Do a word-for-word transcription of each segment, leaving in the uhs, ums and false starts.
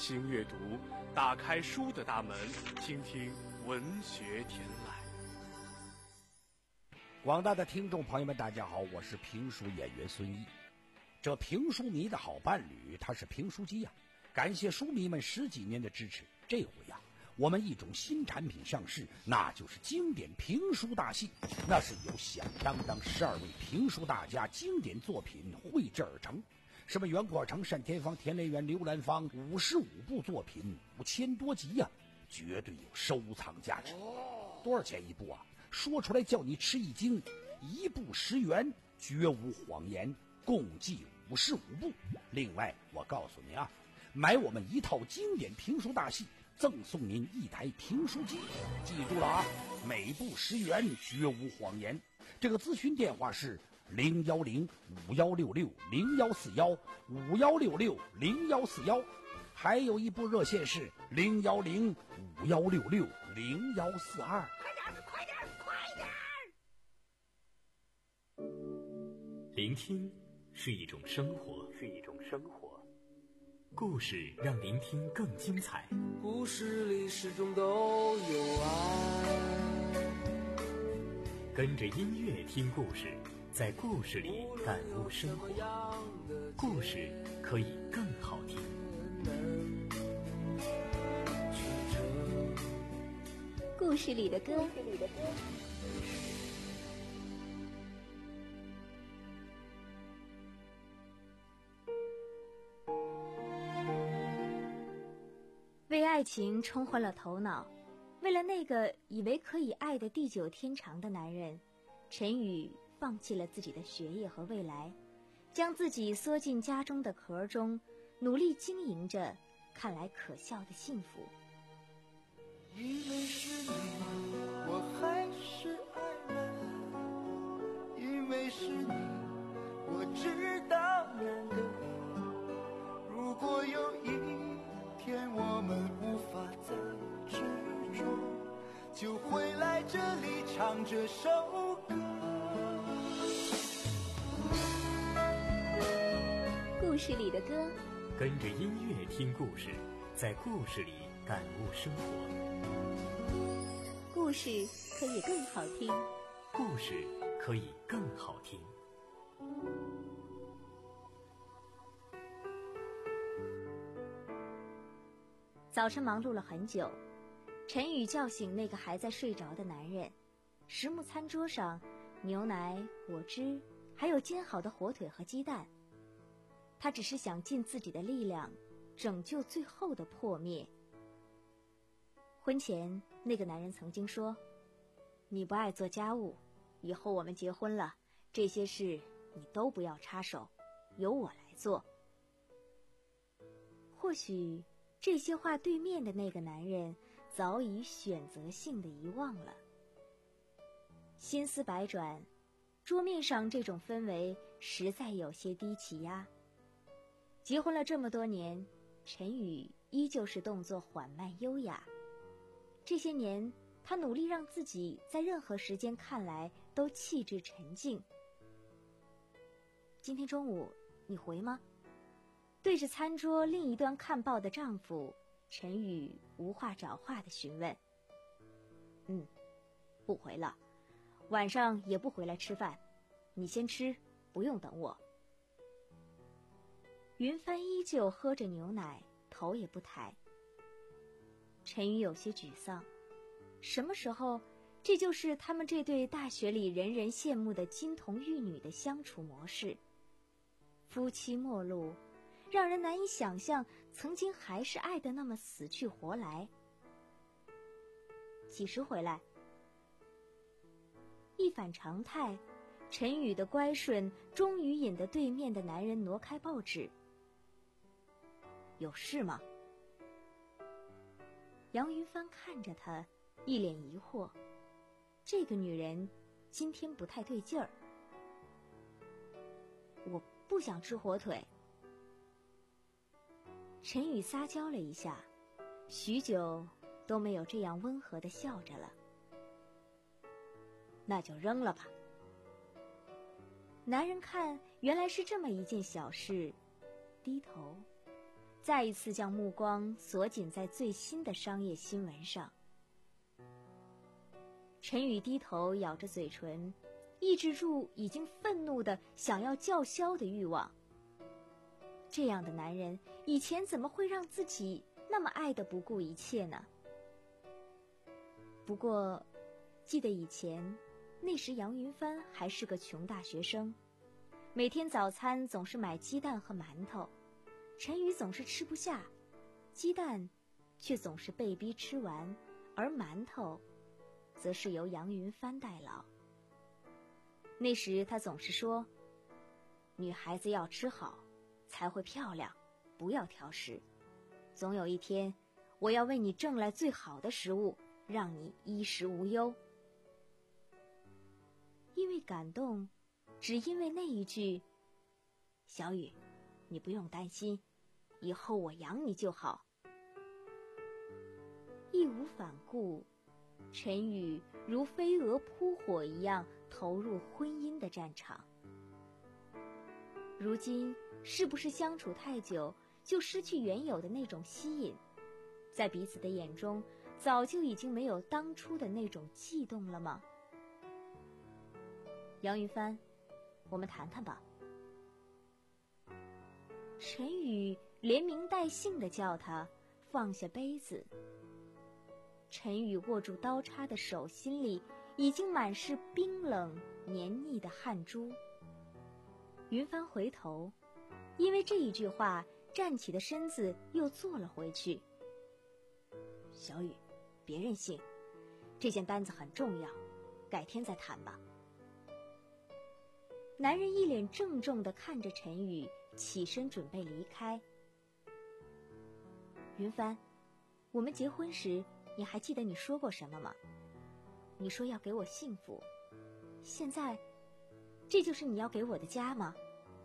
新阅读，打开书的大门，倾听文学天籁。 广大的听众朋友们，大家好，我是评书演员孙毅。这评书迷的好伴侣，他是评书机呀、啊。感谢书迷们十几年的支持，这回呀、啊，我们一种新产品上市，那就是经典评书大戏。那是由响当当十二位评书大家经典作品绘制而成。什么袁阔成、单田芳、田连元、刘兰芳，五十五部作品，五千多集呀、啊，绝对有收藏价值。多少钱一部啊？说出来叫你吃一惊，一部十元，绝无谎言，共计五十五部。另外，我告诉你啊，买我们一套经典评书大戏，赠送您一台评书机。记住了啊，每部十元，绝无谎言。这个咨询电话是零幺零五幺六六零幺四幺五幺六六零幺四幺，还有一部热线是零幺零五幺六六零幺四二。 快点，快点，快点！ 聆听是一种生活，是一种生活。故事让聆听更精彩。 故事里始终都有爱。 跟着音乐听故事，在故事里感悟生活。故事可以更好听。 故事里的歌。为爱情冲昏了头脑，为了那个以为可以爱得地久天长的男人，陈宇放弃了自己的学业和未来，将自己缩进家中的壳中，努力经营着看来可笑的幸福。 因为是你，我还是爱了，因为是你，我知道难得。如果有一天我们无法再执着，就会来这里唱这首歌。 故事里的歌， 跟着音乐听故事，在故事里感悟生活。 故事可以更好听， 故事可以更好听。 早晨忙碌了很久，陈宇叫醒那个还在睡着的男人。实木餐桌上，牛奶、果汁，还有煎好的火腿和鸡蛋。他只是想尽自己的力量，拯救最后的破灭。婚前，那个男人曾经说：“你不爱做家务，以后我们结婚了，这些事你都不要插手，由我来做。”或许这些话对面的那个男人早已选择性的遗忘了。心思百转，桌面上这种氛围实在有些低气压。结婚了这么多年，陈宇依旧是动作缓慢优雅。这些年，他努力让自己在任何时间看来都气质沉静。今天中午你回吗？对着餐桌另一端看报的丈夫，陈宇无话找话地询问。嗯，不回了，晚上也不回来吃饭，你先吃，不用等我。云帆依旧喝着牛奶，头也不抬。陈宇有些沮丧，什么时候这就是他们这对大学里人人羡慕的金童玉女的相处模式？夫妻陌路，让人难以想象曾经还是爱得那么死去活来。几时回来？一反常态，陈宇的乖顺终于引得对面的男人挪开报纸。有事吗？杨云帆看着他，一脸疑惑，这个女人今天不太对劲儿。我不想吃火腿。陈宇撒娇了一下，许久都没有这样温和地笑着了。那就扔了吧。男人看原来是这么一件小事，低头再一次将目光锁紧在最新的商业新闻上。陈宇低头咬着嘴唇，抑制住已经愤怒的想要叫嚣的欲望。这样的男人以前怎么会让自己那么爱得不顾一切呢？不过记得以前，那时杨云帆还是个穷大学生，每天早餐总是买鸡蛋和馒头，陈宇总是吃不下，鸡蛋却总是被逼吃完，而馒头则是由杨云帆代劳。那时他总是说，女孩子要吃好才会漂亮，不要挑食，总有一天我要为你挣来最好的食物，让你衣食无忧。因为感动，只因为那一句，小雨，你不用担心，以后我养你就好，义无反顾，陈宇如飞蛾扑火一样投入婚姻的战场。如今是不是相处太久就失去原有的那种吸引，在彼此的眼中早就已经没有当初的那种悸动了吗？杨云帆，我们谈谈吧。陈宇连名带姓地叫他，放下杯子。陈宇握住刀叉的手心里已经满是冰冷黏腻的汗珠。云帆回头，因为这一句话站起的身子又坐了回去。小雨，别任性，这件单子很重要，改天再谈吧。男人一脸郑重地看着陈宇，起身准备离开。云帆，我们结婚时你还记得你说过什么吗？你说要给我幸福，现在这就是你要给我的家吗？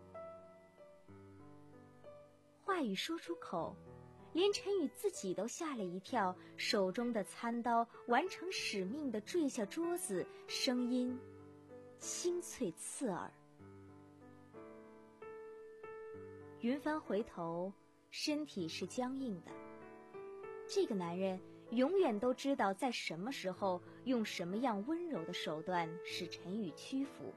话语说出口，连陈宇自己都吓了一跳，手中的餐刀完成使命地坠下桌子，声音清脆刺耳。云帆回头，身体是僵硬的。这个男人永远都知道在什么时候用什么样温柔的手段使陈宇屈服。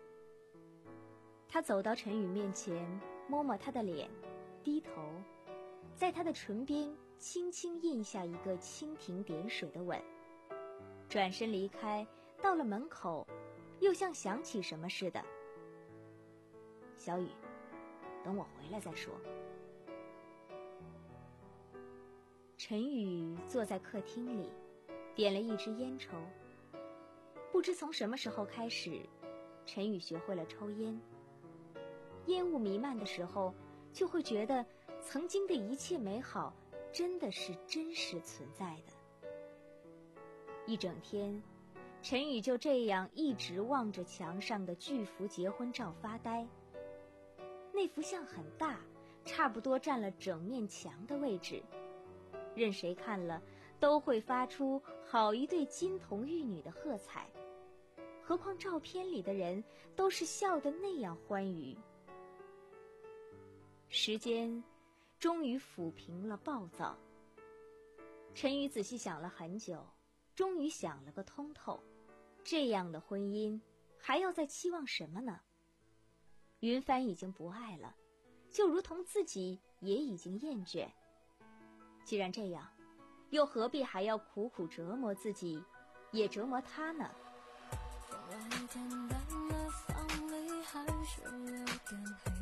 他走到陈宇面前，摸摸他的脸，低头，在他的唇边轻轻印下一个蜻蜓点水的吻，转身离开。到了门口，又像想起什么似的，小雨，等我回来再说。陈宇坐在客厅里，点了一支烟抽。不知从什么时候开始，陈宇学会了抽烟。烟雾弥漫的时候，就会觉得曾经的一切美好真的是真实存在的。一整天，陈宇就这样一直望着墙上的巨幅结婚照发呆。那幅像很大，差不多占了整面墙的位置，任谁看了都会发出好一对金童玉女的喝彩，何况照片里的人都是笑得那样欢愉。时间终于抚平了暴躁，陈宇仔细想了很久，终于想了个通透，这样的婚姻还要再期望什么呢？云帆已经不爱了，就如同自己也已经厌倦。既然这样，又何必还要苦苦折磨自己，也折磨他呢？ 外天亮了，房里还是有点黑，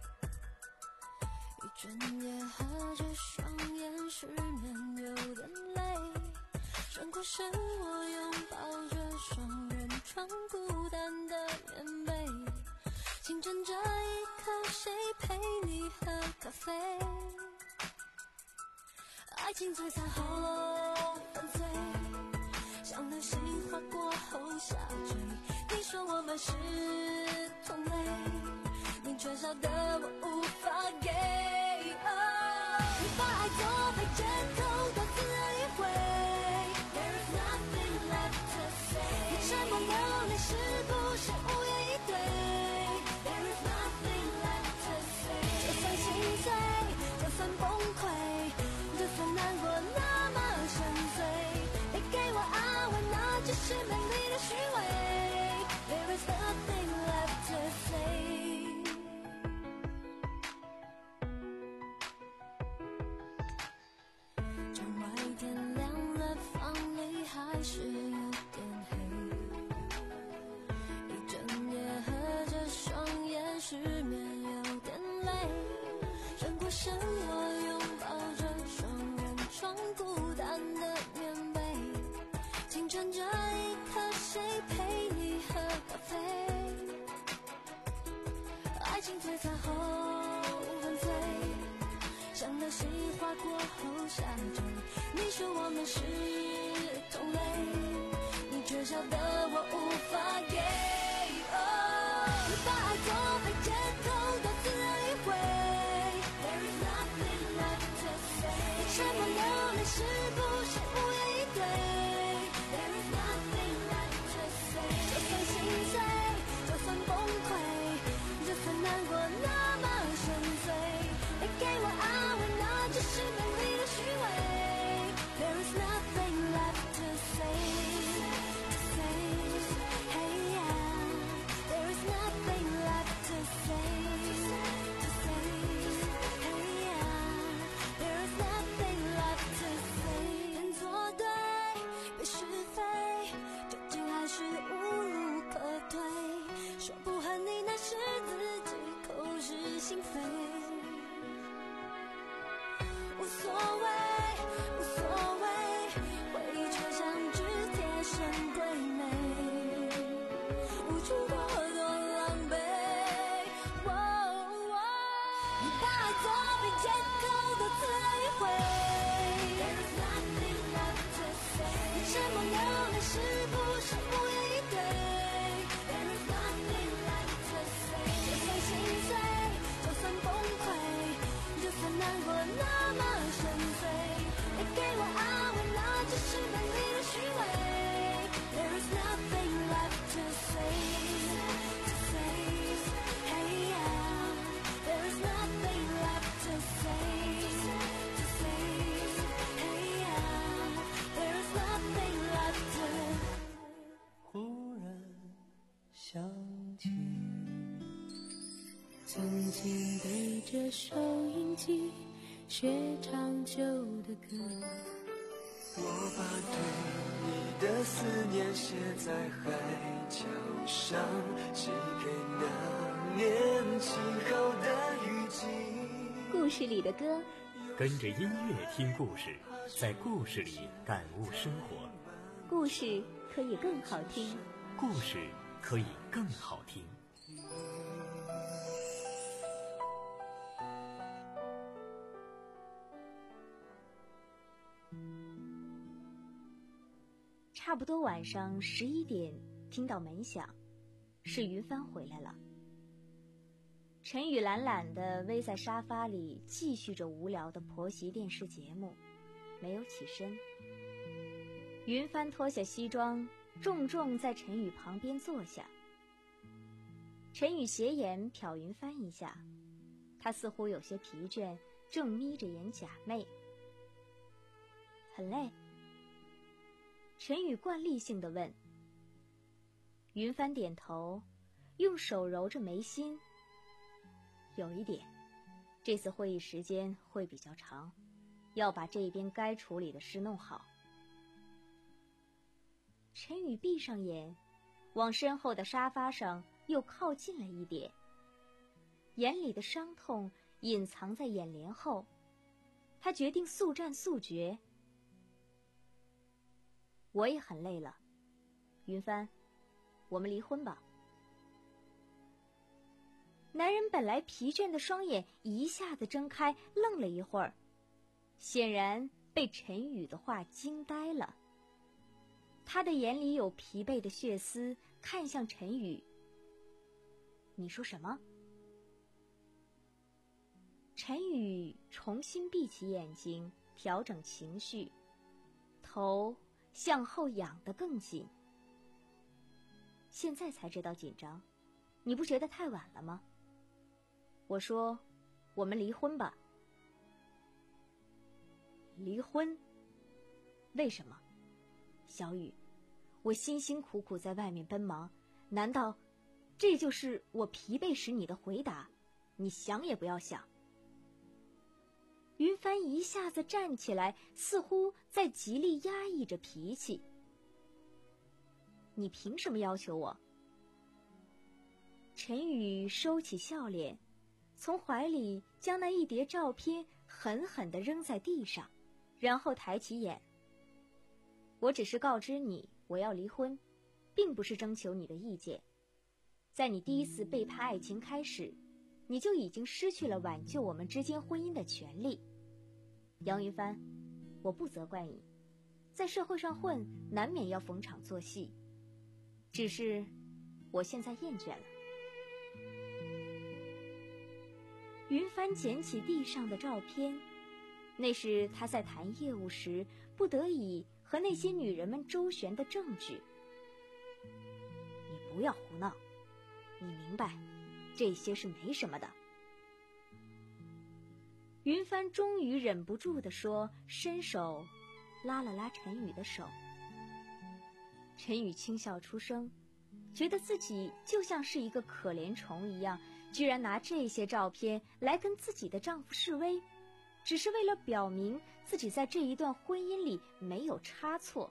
一整夜合着双眼，失眠有点累，转过身我拥抱着双人床，孤单的棉被，清晨这一刻谁陪你喝咖啡？爱情摧残后犯罪，像流星划过后下坠。你说我们是同类，你缺少的我无法给。哦，你把爱作为借口，多次迂回。There is nothing left to say。你沉默流泪是不是无言以对 ？There is nothing left to say。就算心碎，就算崩溃。 还是有点黑，一整夜合着双眼失眠有点累，转过身我拥抱着双人床孤单的棉被，清晨这一刻谁陪你喝咖啡，爱情最残后犯罪，像流星划过后下坠，你说我们是同类，你却晓得我无法给、oh, 你把爱作为借口多次迂回， There is nothing left to say， 你沉默流泪是不是无言以对， There is nothing left to say， 就算心碎，就算崩溃，就算难过那么深邃，别给我安慰，那只是美丽的虚伪， There is nothing left to say， to say， hey yeah， There is nothing left to say， to say， hey yeah， There is nothing left to say， 天作对，别是非，究竟还是无路可退，说不恨你那是自己口是心非，无所谓无所谓，回忆却像纸贴身归美，无处多多狼狈、哦哦、你把爱作为借口多次迂回， There is nothing left to say， 你沉默流泪是不是无言以对， There is nothing left to say， 就算心碎，就算崩溃，就算难过那么深邃，别给我安慰，那只是美丽的虚伪， There is nothing left to say， to say， hey yeah， There is nothing left to say， to say， hey yeah， There is nothing left to。 忽然想起曾经对着收音机学唱旧的歌， 我把对你的思念写在海角上，写给那年晴好的雨季。 故事里的歌， 跟着音乐听故事，在故事里感悟生活。 故事可以更好听， 故事可以更好听。 差不多晚上十一点，听到门响，是云帆回来了。陈宇懒懒地偎在沙发里，继续着无聊的婆媳电视节目，没有起身。云帆脱下西装，重重在陈宇旁边坐下。陈宇斜眼瞟云帆一下，他似乎有些疲倦，正眯着眼假寐。很累？陈宇惯例性地问。云帆点头，用手揉着眉心。有一点，这次会议时间会比较长，要把这边该处理的事弄好。陈宇闭上眼，往身后的沙发上又靠近了一点，眼里的伤痛隐藏在眼帘后，他决定速战速决。我也很累了，云帆，我们离婚吧。男人本来疲倦的双眼一下子睁开，愣了一会儿，显然被陈宇的话惊呆了。他的眼里有疲惫的血丝，看向陈宇。你说什么？陈宇重新闭起眼睛，调整情绪，头向后仰得更紧。现在才知道紧张，你不觉得太晚了吗？我说，我们离婚吧。离婚？为什么？小雨，我辛辛苦苦在外面奔忙，难道这就是我疲惫时你的回答？你想也不要想。云帆一下子站起来，似乎在极力压抑着脾气。 你凭什么要求我？陈宇收起笑脸，从怀里将那一叠照片狠狠地扔在地上，然后抬起眼。我只是告知你我要离婚，并不是征求你的意见。在你第一次背叛爱情开始，你就已经失去了挽救我们之间婚姻的权利。杨云帆，我不责怪你，在社会上混，难免要逢场作戏，只是我现在厌倦了。云帆捡起地上的照片，那是他在谈业务时不得已和那些女人们周旋的证据。你不要胡闹，你明白，这些是没什么的。云帆终于忍不住地说，伸手拉了拉陈宇的手。陈宇轻笑出声，觉得自己就像是一个可怜虫一样，居然拿这些照片来跟自己的丈夫示威，只是为了表明自己在这一段婚姻里没有差错。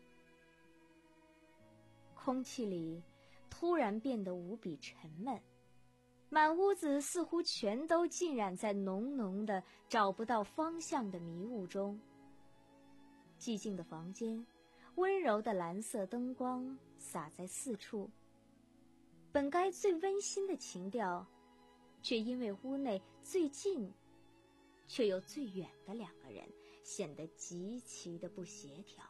空气里突然变得无比沉闷，满屋子似乎全都浸染在浓浓的找不到方向的迷雾中。寂静的房间，温柔的蓝色灯光洒在四处，本该最温馨的情调，却因为屋内最近却又最远的两个人显得极其的不协调。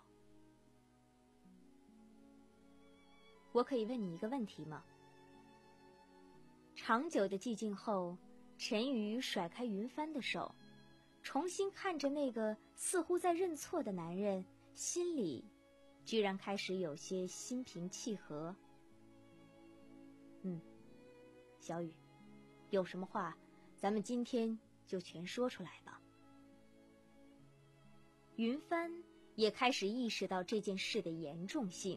我可以问你一个问题吗？长久的寂静后，陈宇甩开云帆的手，重新看着那个似乎在认错的男人，心里居然开始有些心平气和。嗯，小雨，有什么话咱们今天就全说出来吧。云帆也开始意识到这件事的严重性。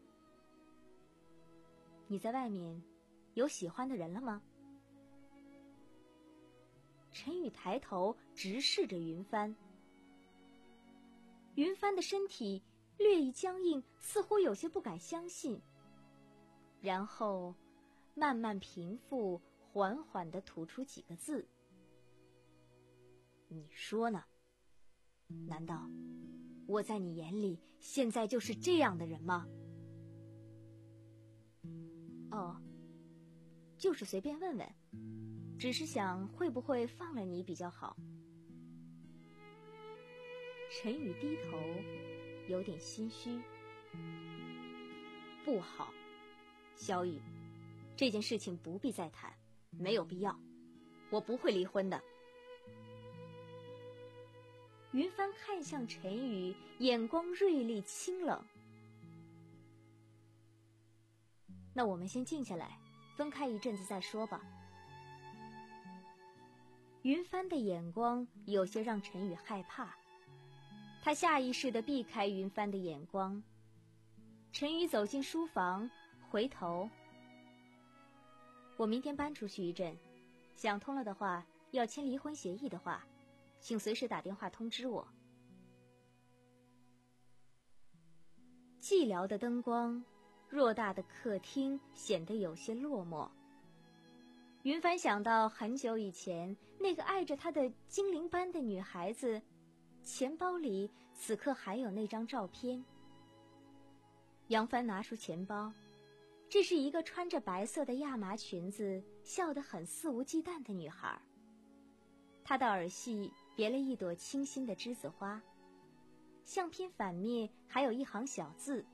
你在外面有喜欢的人了吗？陈宇抬头直视着云帆，云帆的身体略一僵硬，似乎有些不敢相信，然后慢慢平复，缓缓地吐出几个字：你说呢？难道我在你眼里现在就是这样的人吗？哦，就是随便问问，只是想会不会放了你比较好。陈宇低头，有点心虚。不好，小雨，这件事情不必再谈，没有必要，我不会离婚的。云帆看向陈宇，眼光锐利清冷。那我们先静下来，分开一阵子再说吧。云帆的眼光有些让陈宇害怕，他下意识地避开云帆的眼光。陈宇走进书房，回头：我明天搬出去一阵，想通了的话，要签离婚协议的话，请随时打电话通知我。寂寥的灯光，偌大的客厅显得有些落寞。云帆想到很久以前那个爱着他的精灵般的女孩子，钱包里此刻还有那张照片。杨帆拿出钱包，这是一个穿着白色的亚麻裙子，笑得很肆无忌惮的女孩。她的耳系别了一朵清新的栀子花，相片反面还有一行小字：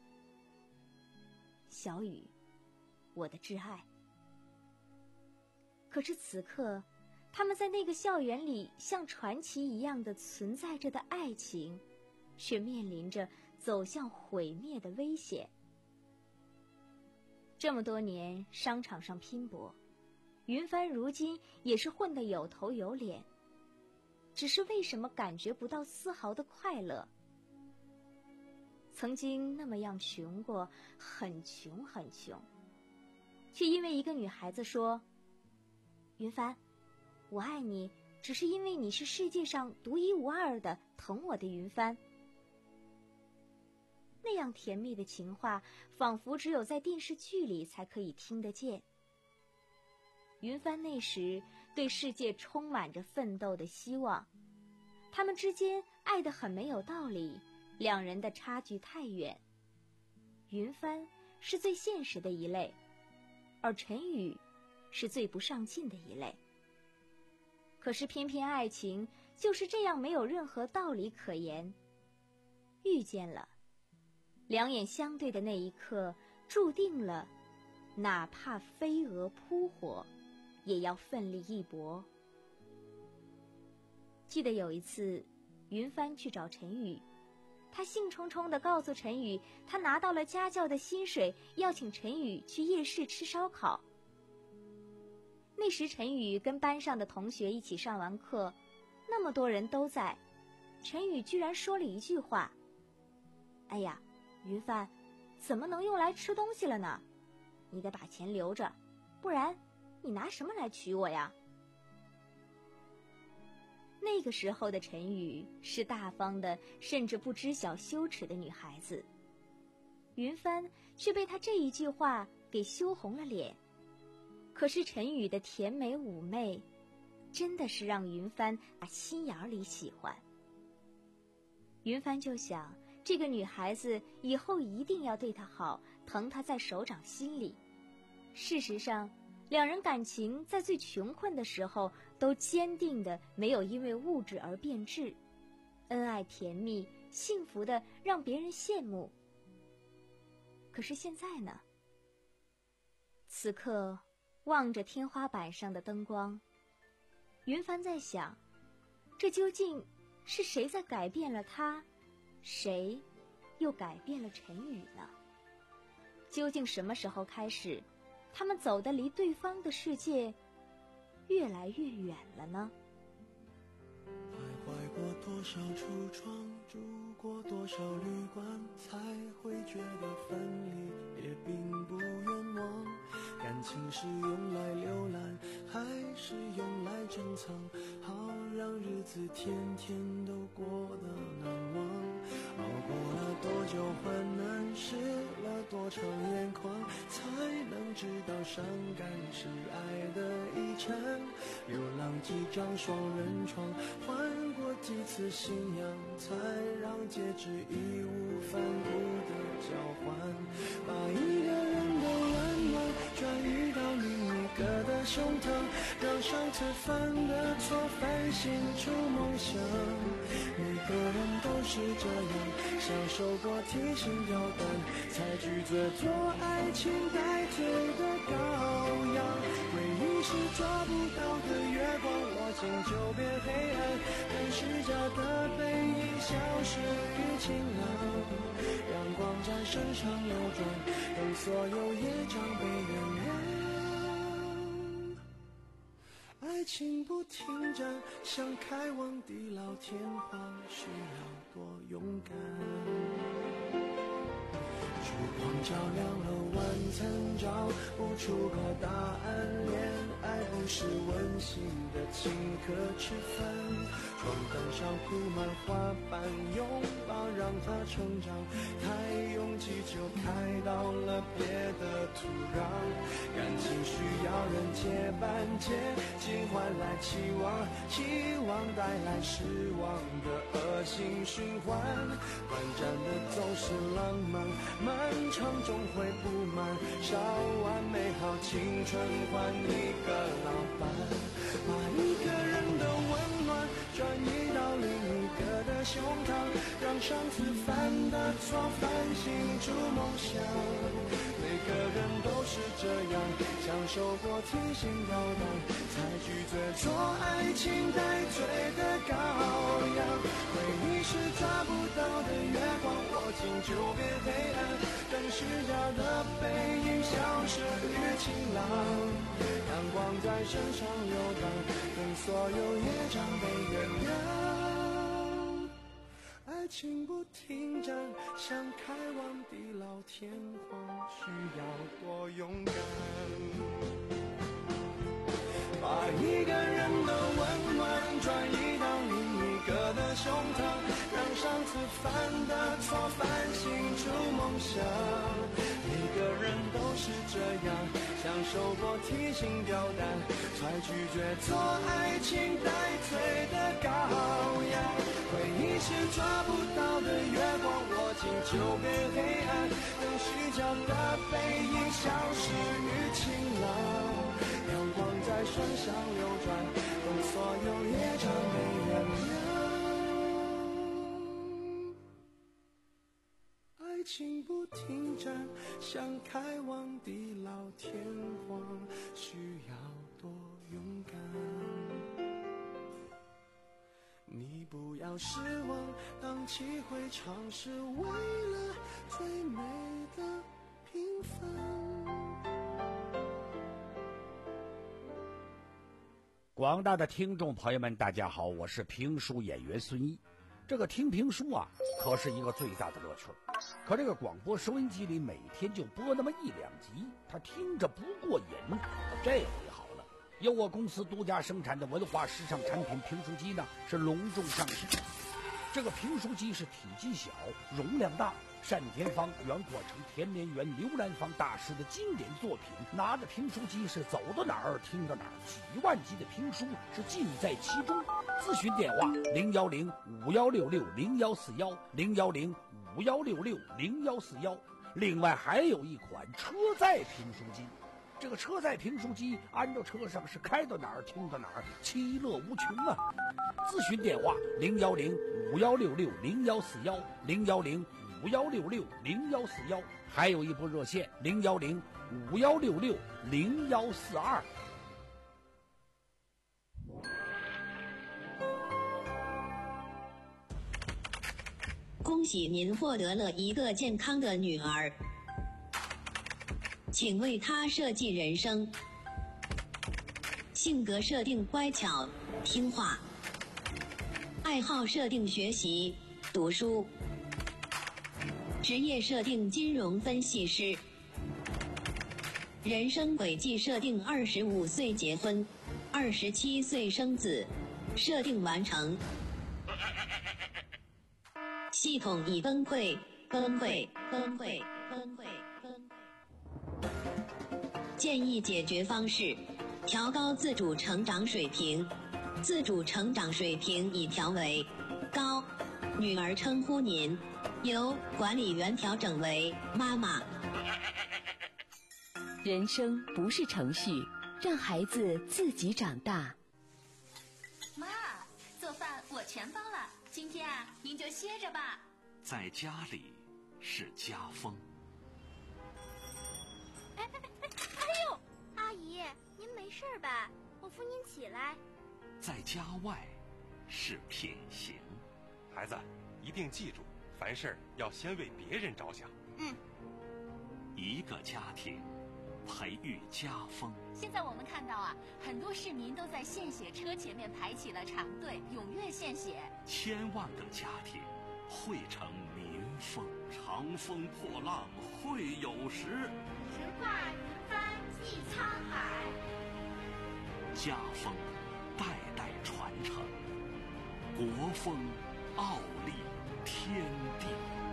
小雨，我的挚爱。可是此刻，他们在那个校园里像传奇一样的存在着的爱情，却面临着走向毁灭的危险。这么多年商场上拼搏，云帆如今也是混得有头有脸，只是为什么感觉不到丝毫的快乐？曾经那么样穷过，很穷很穷，却因为一个女孩子说：云帆，我爱你，只是因为你是世界上独一无二的疼我的云帆。 那样甜蜜的情话，仿佛只有在电视剧里才可以听得见。云帆那时对世界充满着奋斗的希望，他们之间爱得很没有道理，两人的差距太远。云帆是最现实的一类，而陈宇是最不上进的一类。可是偏偏爱情就是这样没有任何道理可言。遇见了，两眼相对的那一刻，注定了哪怕飞蛾扑火，也要奋力一搏。记得有一次，云帆去找陈宇，他兴冲冲地告诉陈宇，他拿到了家教的薪水，要请陈宇去夜市吃烧烤。那时陈宇跟班上的同学一起上完课，那么多人都在，陈宇居然说了一句话：哎呀，云帆，怎么能用来吃东西了呢？你得把钱留着，不然你拿什么来娶我呀？那个时候的陈宇是大方的，甚至不知晓羞耻的女孩子，云帆却被他这一句话给羞红了脸。可是陈宇的甜美妩媚，真的是让云帆打心眼里喜欢。云帆就想，这个女孩子以后一定要对她好，疼她在手掌心里。事实上，两人感情在最穷困的时候都坚定的没有因为物质而变质，恩爱甜蜜，幸福的让别人羡慕。可是现在呢？此刻望着天花板上的灯光，云帆在想，这究竟是谁在改变了他，谁又改变了陈宇呢？究竟什么时候开始，他们走得离对方的世界越来越远了呢？ 徘徊过多少橱窗，住过多少旅馆，才会觉得分离也并不冤枉。感情是用来浏览，还是用来珍藏？好让日子天天都过得难忘。熬过了多久患难，湿了多长眼眶，才能知道伤感是爱的遗产。流浪几张双人床，换过几次信仰，才让戒指义无反顾的交换。把一个人的温暖转移到另一个的胸膛，让上次犯的错反省出梦想。每个人都是这样，享受过提心吊胆，才拒绝做爱情带罪的羔羊。回忆是抓不到的月光，握紧就变黑暗，看虚假的背影消失于晴朗。阳光在身上流转，等所有业障被原谅。爱情不停站，想开往地老天荒，需要多勇敢。烛光照亮了晚餐，找不出个答案。恋爱不是温馨的请客吃饭，床单上铺满花瓣，拥抱让它成长。太拥挤就开到了别的土壤。感情需要人接班，接近换来期望，期望带来失望的恶性循环。短暂的总是浪漫，漫长终会不满，烧完美好青春换一个老伴。把一个人的温暖转移到另一个的胸膛，让上次犯的错反省出梦想。每个人都是这样，享受过提心吊胆，才拒绝做爱情带罪的羔羊。回忆是抓不到的月光，握紧就变黑暗，等虚假的背影消失于晴朗。阳光在身上流淌，等所有业障被原谅。爱情不停站，想开往地老天荒，需要多勇敢。把一个人的温暖转移到另一个的胸膛，让上次犯的错反省出梦想。每个人都是这样，享受过提心吊胆，才拒绝做爱情待罪的羔羊。回忆是抓不到的月光，握紧就变黑暗，等虚假的背影消失于晴朗。阳光在身上流转，等所有业障被原谅。爱情不停站，想开往地老天荒，需要多勇敢。你不要失望，荡气回肠是为了最美的平凡。 广大的听众朋友们，大家好，我是评书演员孙一。这个听评书啊，可是一个最大的乐趣。可这个广播收音机里每天就播那么一两集，他听着不过瘾。这回好了，由我公司独家生产的文化时尚产品评书机呢，是隆重上市。这个评书机是体积小，容量大，单田芳、袁阔成、田连元、刘兰芳大师的经典作品，拿着评书机是走到哪儿听到哪儿，几万集的评书是尽在其中。咨询电话零幺零五幺六六零幺四幺零幺零五幺六六零幺四幺。另外还有一款车载评书机，这个车载评书机安到车上是开到哪儿听到哪儿，其乐无穷啊！咨询电话零幺零五幺六六零幺四幺零幺零五幺六六零幺四幺，还有一部热线零幺零五幺六六零幺四二。 恭喜您获得了一个健康的女儿，请为她设计人生。性格设定乖巧听话，爱好设定学习读书，职业设定金融分析师，人生轨迹设定二十五岁结婚，二十七岁生子，设定完成。系统已崩溃，崩溃，崩溃，崩溃，崩溃。建议解决方式：调高自主成长水平。自主成长水平已调为高，女儿称呼您，由管理员调整为妈妈。 人生不是程序，让孩子自己长大。 妈，做饭我全包了，今天啊，您就歇着吧。 在家里是家风。 哎哎哎哎呦，阿姨，您没事吧？我扶您起来。 在家外是品行。 孩子，一定记住，凡事要先为别人着想。 嗯。 一个家庭培育家风。 现在我们看到啊，很多市民都在献血车前面排起了长队，踊跃献血。 千万个家庭汇成民风，长风破浪会有时。 直挂云帆济沧海。 家风代代传承，国风傲立天地。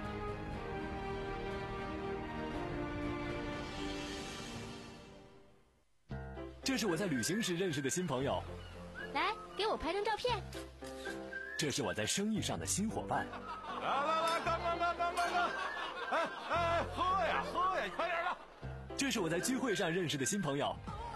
这是我在旅行时认识的新朋友， 来给我拍张照片。 这是我在生意上的新伙伴。 来来来，干干干干干干！哎哎，喝呀喝呀，快点的！ 这是我在聚会上认识的新朋友。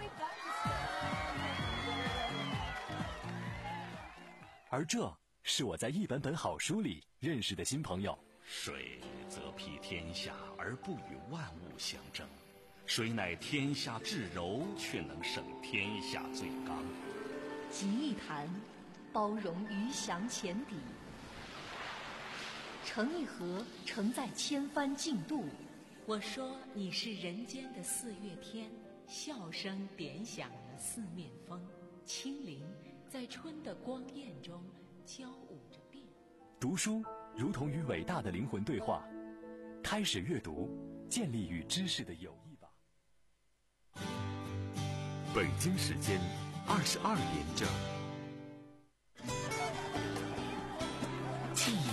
而这是我在一本本好书里认识的新朋友。 水则披天下而不与万物相争，水乃天下至柔，却能胜天下最刚。 集一坛，包容鱼翔浅底；盛一盒，承载千帆竞渡。 我说你是人间的四月天，笑声点响了四面风，清灵在春的光艳中交舞着变。 读书如同与伟大的灵魂对话，开始阅读，建立与知识的友谊吧。 北京时间二十二点整。